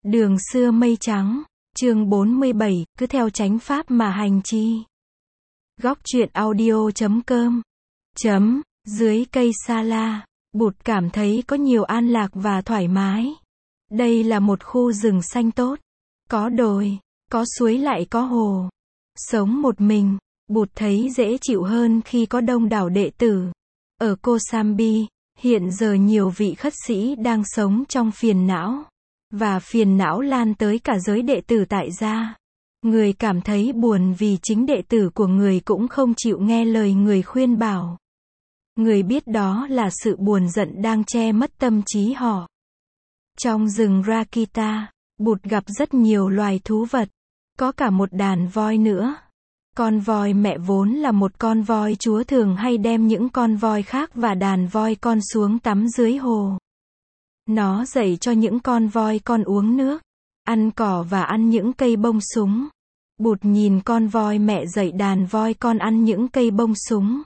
Đường xưa mây trắng, chương 47, cứ theo chánh pháp mà hành chi. Góc truyện audio.com Dưới cây sa la, Bụt cảm thấy có nhiều an lạc và thoải mái. Đây là một khu rừng xanh tốt. Có đồi, có suối lại có hồ. Sống một mình, Bụt thấy dễ chịu hơn khi có đông đảo đệ tử. Ở Kosambi, hiện giờ nhiều vị khất sĩ đang sống trong phiền não. Và phiền não lan tới cả giới đệ tử tại gia. Người cảm thấy buồn vì chính đệ tử của người cũng không chịu nghe lời người khuyên bảo. Người biết đó là sự buồn giận đang che mất tâm trí họ. Trong rừng Rakita, Bụt gặp rất nhiều loài thú vật. Có cả một đàn voi nữa. Con voi mẹ vốn là một con voi chúa thường hay đem những con voi khác và đàn voi con xuống tắm dưới hồ. Nó dạy cho những con voi con uống nước, ăn cỏ và ăn những cây bông súng. Bụt nhìn con voi mẹ dạy đàn voi con ăn những cây bông súng.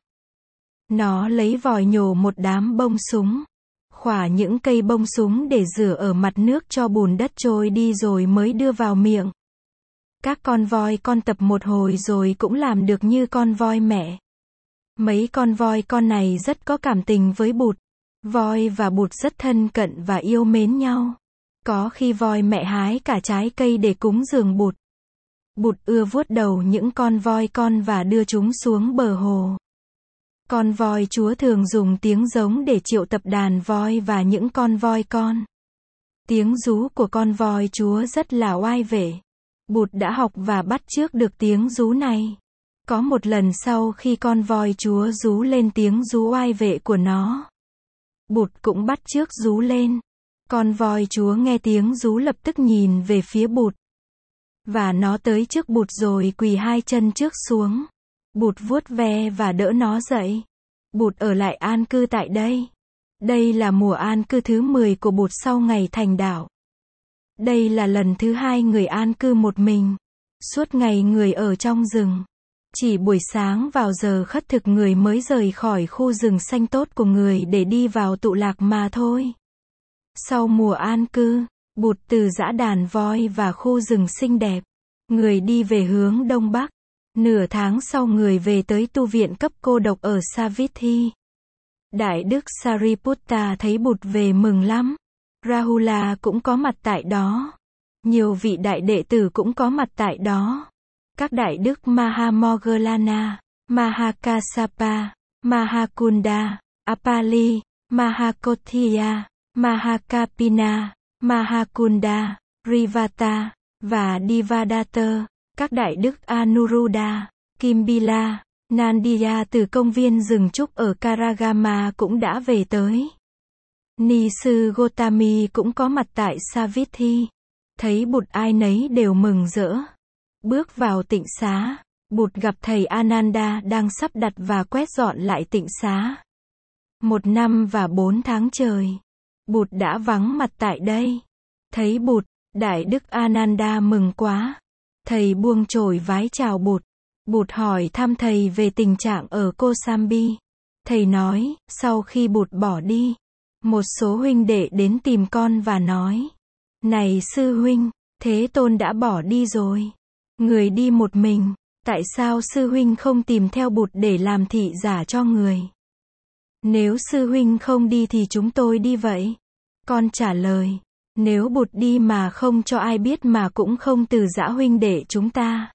Nó lấy vòi nhổ một đám bông súng, khỏa những cây bông súng để rửa ở mặt nước cho bùn đất trôi đi rồi mới đưa vào miệng. Các con voi con tập một hồi rồi cũng làm được như con voi mẹ. Mấy con voi con này rất có cảm tình với Bụt. Voi và Bụt rất thân cận và yêu mến nhau. Có khi voi mẹ hái cả trái cây để cúng dường Bụt. Bụt ưa vuốt đầu những con voi con và đưa chúng xuống bờ hồ. Con voi chúa thường dùng tiếng giống để triệu tập đàn voi và những con voi con. Tiếng rú của con voi chúa rất là oai vệ. Bụt đã học và bắt chước được tiếng rú này. Có một lần sau khi con voi chúa rú lên tiếng rú oai vệ của nó, Bụt cũng bắt chước rú lên. Con voi chúa nghe tiếng rú lập tức nhìn về phía Bụt. Và nó tới trước Bụt rồi quỳ hai chân trước xuống. Bụt vuốt ve và đỡ nó dậy. Bụt ở lại an cư tại đây. Đây là mùa an cư thứ 10 của Bụt sau ngày thành đạo. Đây là lần thứ 2 người an cư một mình. Suốt ngày người ở trong rừng. Chỉ buổi sáng vào giờ khất thực người mới rời khỏi khu rừng xanh tốt của người để đi vào tụ lạc mà thôi. Sau mùa an cư, Bụt từ dã đàn voi và khu rừng xinh đẹp, người đi về hướng đông bắc. Nửa tháng sau người về tới tu viện cấp cô độc ở Savithi. Đại đức Sariputta thấy Bụt về mừng lắm. Rahula cũng có mặt tại đó. Nhiều vị đại đệ tử cũng có mặt tại đó. Các đại đức Mahamoggallana, Mahakassapa, Mahakunda, Apali, Mahakothiya, Mahakapina, Mahakunda, Rivata, và Divadatta, các đại đức Anuruddha, Kimbila, Nandiya từ công viên rừng trúc ở Karagama cũng đã về tới. Ni sư Gotami cũng có mặt tại Savithi. Thấy Bụt ai nấy đều mừng rỡ. Bước vào tịnh xá, Bụt gặp thầy Ananda đang sắp đặt và quét dọn lại tịnh xá. 1 năm và 4 tháng trời, Bụt đã vắng mặt tại đây. Thấy Bụt, Đại đức Ananda mừng quá. Thầy buông chổi vái chào Bụt. Bụt hỏi thăm thầy về tình trạng ở Kosambi. Thầy nói, sau khi Bụt bỏ đi, một số huynh đệ đến tìm con và nói: Này sư huynh, Thế Tôn đã bỏ đi rồi. Người đi một mình, tại sao sư huynh không tìm theo Bụt để làm thị giả cho người? Nếu sư huynh không đi thì chúng tôi đi vậy. Con trả lời, nếu Bụt đi mà không cho ai biết mà cũng không từ giã huynh đệ chúng ta,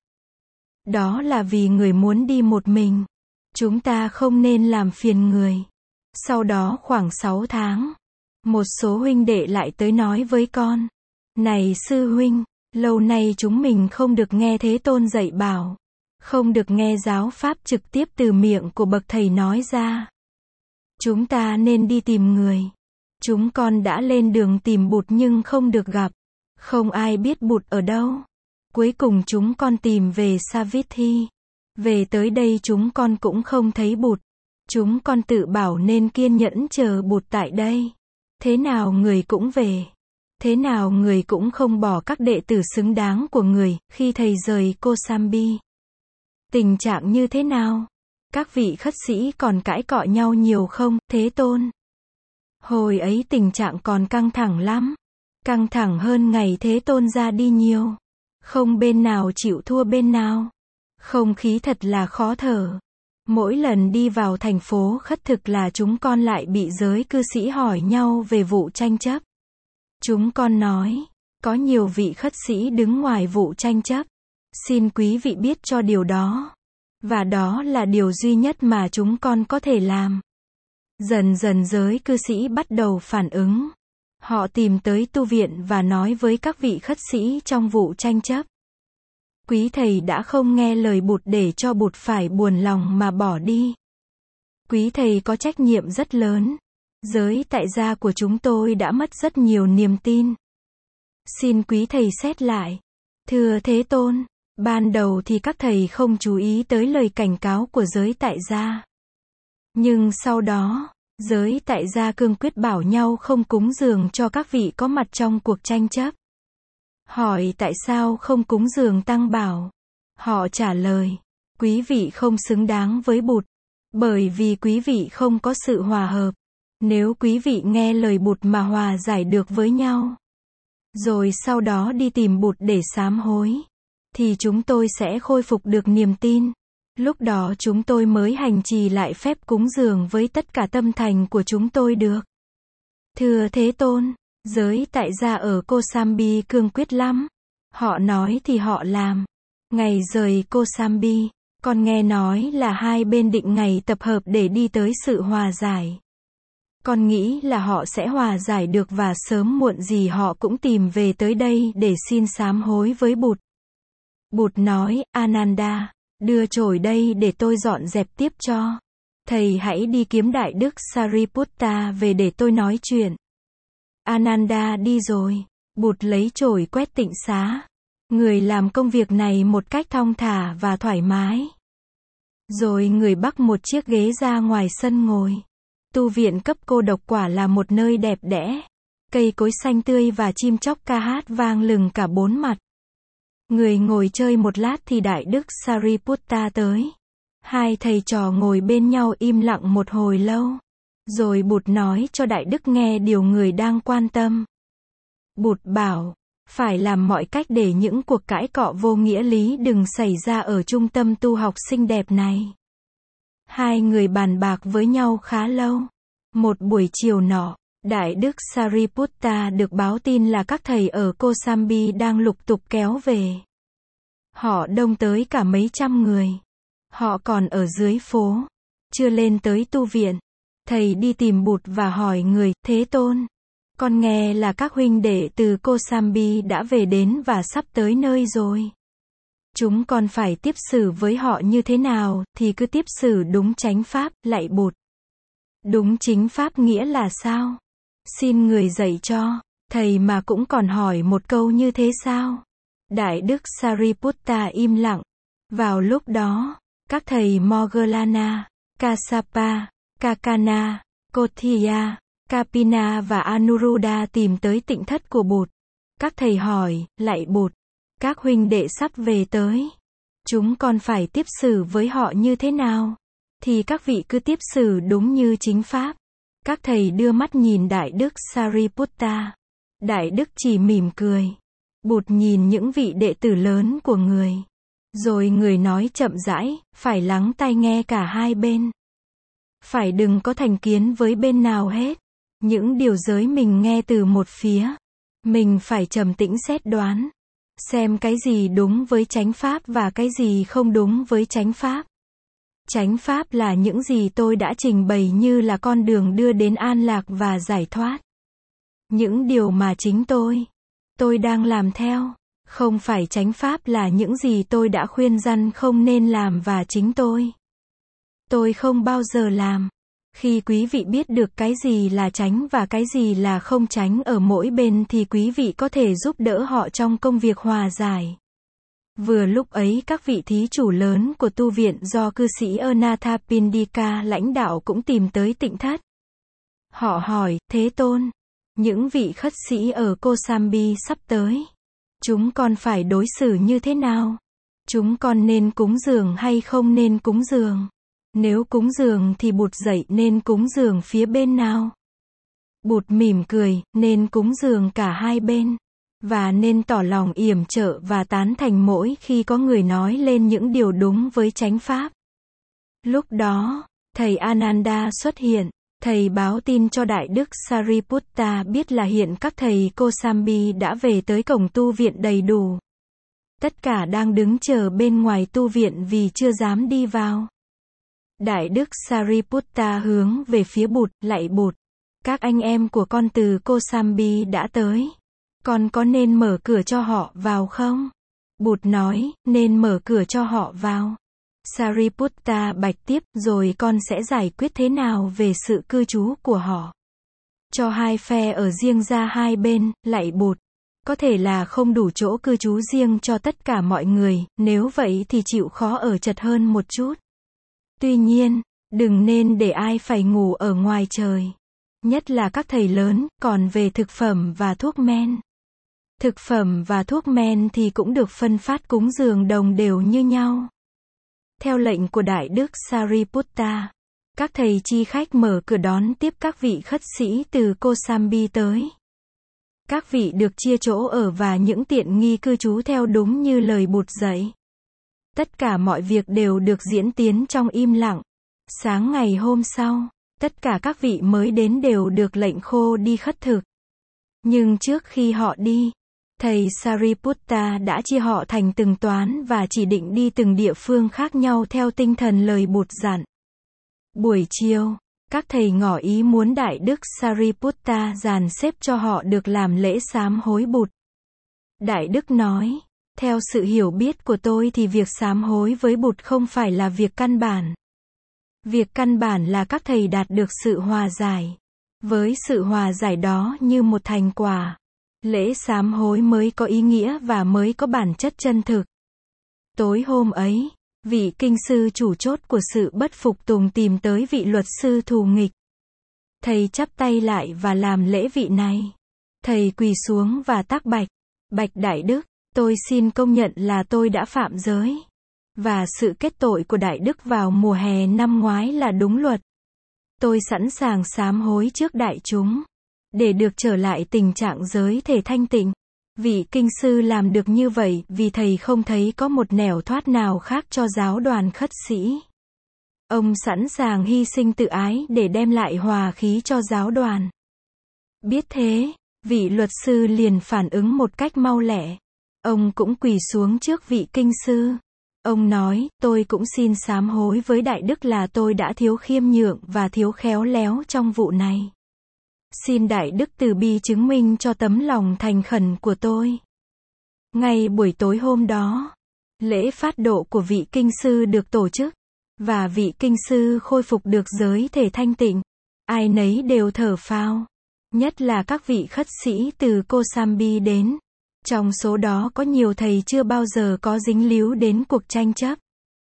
đó là vì người muốn đi một mình. Chúng ta không nên làm phiền người. Sau đó khoảng 6 tháng, một số huynh đệ lại tới nói với con: Này sư huynh, lâu nay chúng mình không được nghe Thế Tôn dạy bảo, không được nghe giáo pháp trực tiếp từ miệng của bậc thầy nói ra. Chúng ta nên đi tìm người. Chúng con đã lên đường tìm Bụt nhưng không được gặp. Không ai biết Bụt ở đâu. Cuối cùng chúng con tìm về Savithi. Về tới đây chúng con cũng không thấy Bụt. Chúng con tự bảo nên kiên nhẫn chờ Bụt tại đây. Thế nào người cũng về. Thế nào người cũng không bỏ các đệ tử xứng đáng của người khi thầy rời Kosambi. Tình trạng như thế nào? Các vị khất sĩ còn cãi cọ nhau nhiều không, Thế Tôn? Hồi ấy tình trạng còn căng thẳng lắm. Căng thẳng hơn ngày Thế Tôn ra đi nhiều. Không bên nào chịu thua bên nào. Không khí thật là khó thở. Mỗi lần đi vào thành phố khất thực là chúng con lại bị giới cư sĩ hỏi nhau về vụ tranh chấp. Chúng con nói, có nhiều vị khất sĩ đứng ngoài vụ tranh chấp. Xin quý vị biết cho điều đó. Và đó là điều duy nhất mà chúng con có thể làm. Dần dần giới cư sĩ bắt đầu phản ứng. Họ tìm tới tu viện và nói với các vị khất sĩ trong vụ tranh chấp. Quý thầy đã không nghe lời Bụt để cho Bụt phải buồn lòng mà bỏ đi. Quý thầy có trách nhiệm rất lớn. Giới tại gia của chúng tôi đã mất rất nhiều niềm tin. Xin quý thầy xét lại. Thưa Thế Tôn, ban đầu thì các thầy không chú ý tới lời cảnh cáo của giới tại gia. Nhưng sau đó, giới tại gia cương quyết bảo nhau không cúng dường cho các vị có mặt trong cuộc tranh chấp. Hỏi tại sao không cúng dường Tăng Bảo? Họ trả lời, quý vị không xứng đáng với Bụt. Bởi vì quý vị không có sự hòa hợp. Nếu quý vị nghe lời Bụt mà hòa giải được với nhau, rồi sau đó đi tìm Bụt để sám hối, thì chúng tôi sẽ khôi phục được niềm tin. Lúc đó chúng tôi mới hành trì lại phép cúng dường với tất cả tâm thành của chúng tôi được. Thưa Thế Tôn, giới tại gia ở Kosambi cương quyết lắm. Họ nói thì họ làm. Ngày rời Kosambi, con nghe nói là hai bên định ngày tập hợp để đi tới sự hòa giải. Con nghĩ là họ sẽ hòa giải được và sớm muộn gì họ cũng tìm về tới đây để xin sám hối với Bụt. Bụt nói, Ananda, đưa chổi đây để tôi dọn dẹp tiếp cho. Thầy hãy đi kiếm Đại Đức Sariputta về để tôi nói chuyện. Ananda đi rồi. Bụt lấy chổi quét tịnh xá. Người làm công việc này một cách thong thả và thoải mái. Rồi người bắc một chiếc ghế ra ngoài sân ngồi. Tu viện cấp cô độc quả là một nơi đẹp đẽ. Cây cối xanh tươi và chim chóc ca hát vang lừng cả bốn mặt. Người ngồi chơi một lát thì Đại Đức Sariputta tới. Hai thầy trò ngồi bên nhau im lặng một hồi lâu. Rồi Bụt nói cho Đại Đức nghe điều người đang quan tâm. Bụt bảo, phải làm mọi cách để những cuộc cãi cọ vô nghĩa lý đừng xảy ra ở trung tâm tu học xinh đẹp này. Hai người bàn bạc với nhau khá lâu. Một buổi chiều nọ, Đại Đức Sariputta được báo tin là các thầy ở Kosambi đang lục tục kéo về. Họ đông tới cả mấy trăm người. Họ còn ở dưới phố, chưa lên tới tu viện. Thầy đi tìm Bụt và hỏi người, Thế Tôn, con nghe là các huynh đệ từ Kosambi đã về đến và sắp tới nơi rồi. Chúng con phải tiếp xử với họ như thế nào, thì cứ tiếp xử đúng chánh pháp, lạy Bụt. Đúng chính pháp nghĩa là sao? Xin người dạy cho. Thầy mà cũng còn hỏi một câu như thế sao? Đại Đức Sariputta im lặng. Vào lúc đó, các thầy Moggallana, Kassapa, Kakana, Kothiyya, Kapina và Anuruddha tìm tới tịnh thất của Bụt. Các thầy hỏi, lạy Bụt, các huynh đệ sắp về tới. Chúng con phải tiếp xử với họ như thế nào? Thì các vị cứ tiếp xử đúng như chính pháp. Các thầy đưa mắt nhìn Đại Đức Sariputta. Đại Đức chỉ mỉm cười. Bụt nhìn những vị đệ tử lớn của người. Rồi người nói chậm rãi, phải lắng tai nghe cả hai bên. Phải đừng có thành kiến với bên nào hết. Những điều giới mình nghe từ một phía. Mình phải trầm tĩnh xét đoán. Xem cái gì đúng với chánh pháp và cái gì không đúng với chánh pháp. Chánh pháp là những gì tôi đã trình bày như là con đường đưa đến an lạc và giải thoát. Những điều mà chính tôi đang làm theo. Không phải chánh pháp là những gì tôi đã khuyên răn không nên làm và chính tôi không bao giờ làm. Khi quý vị biết được cái gì là chánh và cái gì là không chánh ở mỗi bên thì quý vị có thể giúp đỡ họ trong công việc hòa giải. Vừa lúc ấy các vị thí chủ lớn của tu viện do cư sĩ Anathapindika lãnh đạo cũng tìm tới tịnh thất. Họ hỏi, Thế Tôn, những vị khất sĩ ở Kosambi sắp tới. Chúng con phải đối xử như thế nào? Chúng con nên cúng dường hay không nên cúng dường? Nếu cúng dường thì Bụt dạy nên cúng dường phía bên nào? Bụt mỉm cười, nên cúng dường cả hai bên. Và nên tỏ lòng yểm trợ và tán thành mỗi khi có người nói lên những điều đúng với chánh pháp. Lúc đó, thầy Ananda xuất hiện. Thầy báo tin cho Đại Đức Sariputta biết là hiện các thầy Kosambi đã về tới cổng tu viện đầy đủ. Tất cả đang đứng chờ bên ngoài tu viện vì chưa dám đi vào. Đại Đức Sariputta hướng về phía Bụt, lạy Bụt. Các anh em của con từ Kosambi đã tới. Con có nên mở cửa cho họ vào không? Bụt nói, nên mở cửa cho họ vào. Sariputta bạch tiếp, rồi con sẽ giải quyết thế nào về sự cư trú của họ? Cho hai phe ở riêng ra hai bên, lạy Bụt. Có thể là không đủ chỗ cư trú riêng cho tất cả mọi người, nếu vậy thì chịu khó ở chật hơn một chút. Tuy nhiên, đừng nên để ai phải ngủ ở ngoài trời. Nhất là các thầy lớn, còn về thực phẩm và thuốc men. Thực phẩm và thuốc men thì cũng được phân phát cúng dường đồng đều như nhau. Theo lệnh của Đại Đức Sariputta, các thầy chi khách mở cửa đón tiếp các vị khất sĩ từ Kosambi tới. Các vị được chia chỗ ở và những tiện nghi cư trú theo đúng như lời Bụt dạy. Tất cả mọi việc đều được diễn tiến trong im lặng. Sáng ngày hôm sau, tất cả các vị mới đến đều được lệnh khô đi khất thực. Nhưng trước khi họ đi, thầy Sariputta đã chia họ thành từng toán và chỉ định đi từng địa phương khác nhau theo tinh thần lời Bụt dặn. Buổi chiều, các thầy ngỏ ý muốn Đại Đức Sariputta dàn xếp cho họ được làm lễ sám hối Bụt. Đại Đức nói, theo sự hiểu biết của tôi thì việc sám hối với Bụt không phải là việc căn bản. Việc căn bản là các thầy đạt được sự hòa giải. Với sự hòa giải đó như một thành quả, lễ sám hối mới có ý nghĩa và mới có bản chất chân thực. Tối hôm ấy, vị kinh sư chủ chốt của sự bất phục tùng tìm tới vị luật sư thù nghịch. Thầy chắp tay lại và làm lễ vị này. Thầy quỳ xuống và tác bạch. Bạch Đại Đức, tôi xin công nhận là tôi đã phạm giới. Và sự kết tội của Đại Đức vào mùa hè năm ngoái là đúng luật. Tôi sẵn sàng sám hối trước đại chúng, để được trở lại tình trạng giới thể thanh tịnh. Vị kinh sư làm được như vậy vì thầy không thấy có một nẻo thoát nào khác cho giáo đoàn khất sĩ. Ông sẵn sàng hy sinh tự ái để đem lại hòa khí cho giáo đoàn. Biết thế, vị luật sư liền phản ứng một cách mau lẹ. Ông cũng quỳ xuống trước vị kinh sư. Ông nói, tôi cũng xin sám hối với Đại Đức là tôi đã thiếu khiêm nhượng và thiếu khéo léo trong vụ này. Xin Đại Đức từ bi chứng minh cho tấm lòng thành khẩn của tôi. Ngay buổi tối hôm đó, lễ phát độ của vị kinh sư được tổ chức, và vị kinh sư khôi phục được giới thể thanh tịnh. Ai nấy đều thở phào, nhất là các vị khất sĩ từ Kosambi đến. Trong số đó có nhiều thầy chưa bao giờ có dính líu đến cuộc tranh chấp.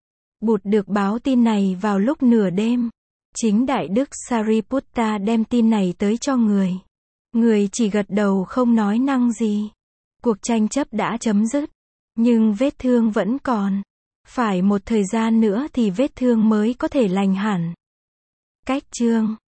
Bụt được báo tin này vào lúc nửa đêm. Chính Đại Đức Sariputta đem tin này tới cho người. Người chỉ gật đầu không nói năng gì. Cuộc tranh chấp đã chấm dứt. Nhưng vết thương vẫn còn. Phải một thời gian nữa thì vết thương mới có thể lành hẳn. Cách chương